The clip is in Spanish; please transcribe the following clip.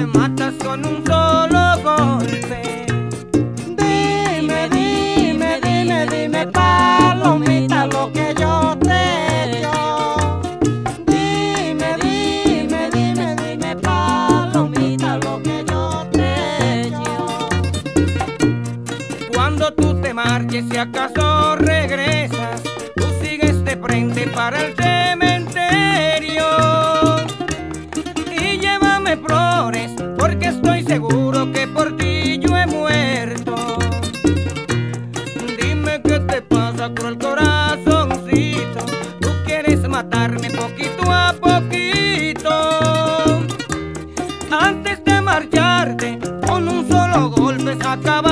me matas con un solo golpe. Dime, dime, dime, dime, palomita, lo que yo te he hecho. Dime, dime, dime, dime, palomita, lo que yo te he hecho. Cuando tú te marches, si acaso regresas, tú sigues de frente para el cementerio y llévame flores, porque estoy seguro que por ti yo he muerto. Dime qué te pasa, cruel corazoncito, tú quieres matarme poquito a poquito. Antes de marcharte, con un solo golpe se acaba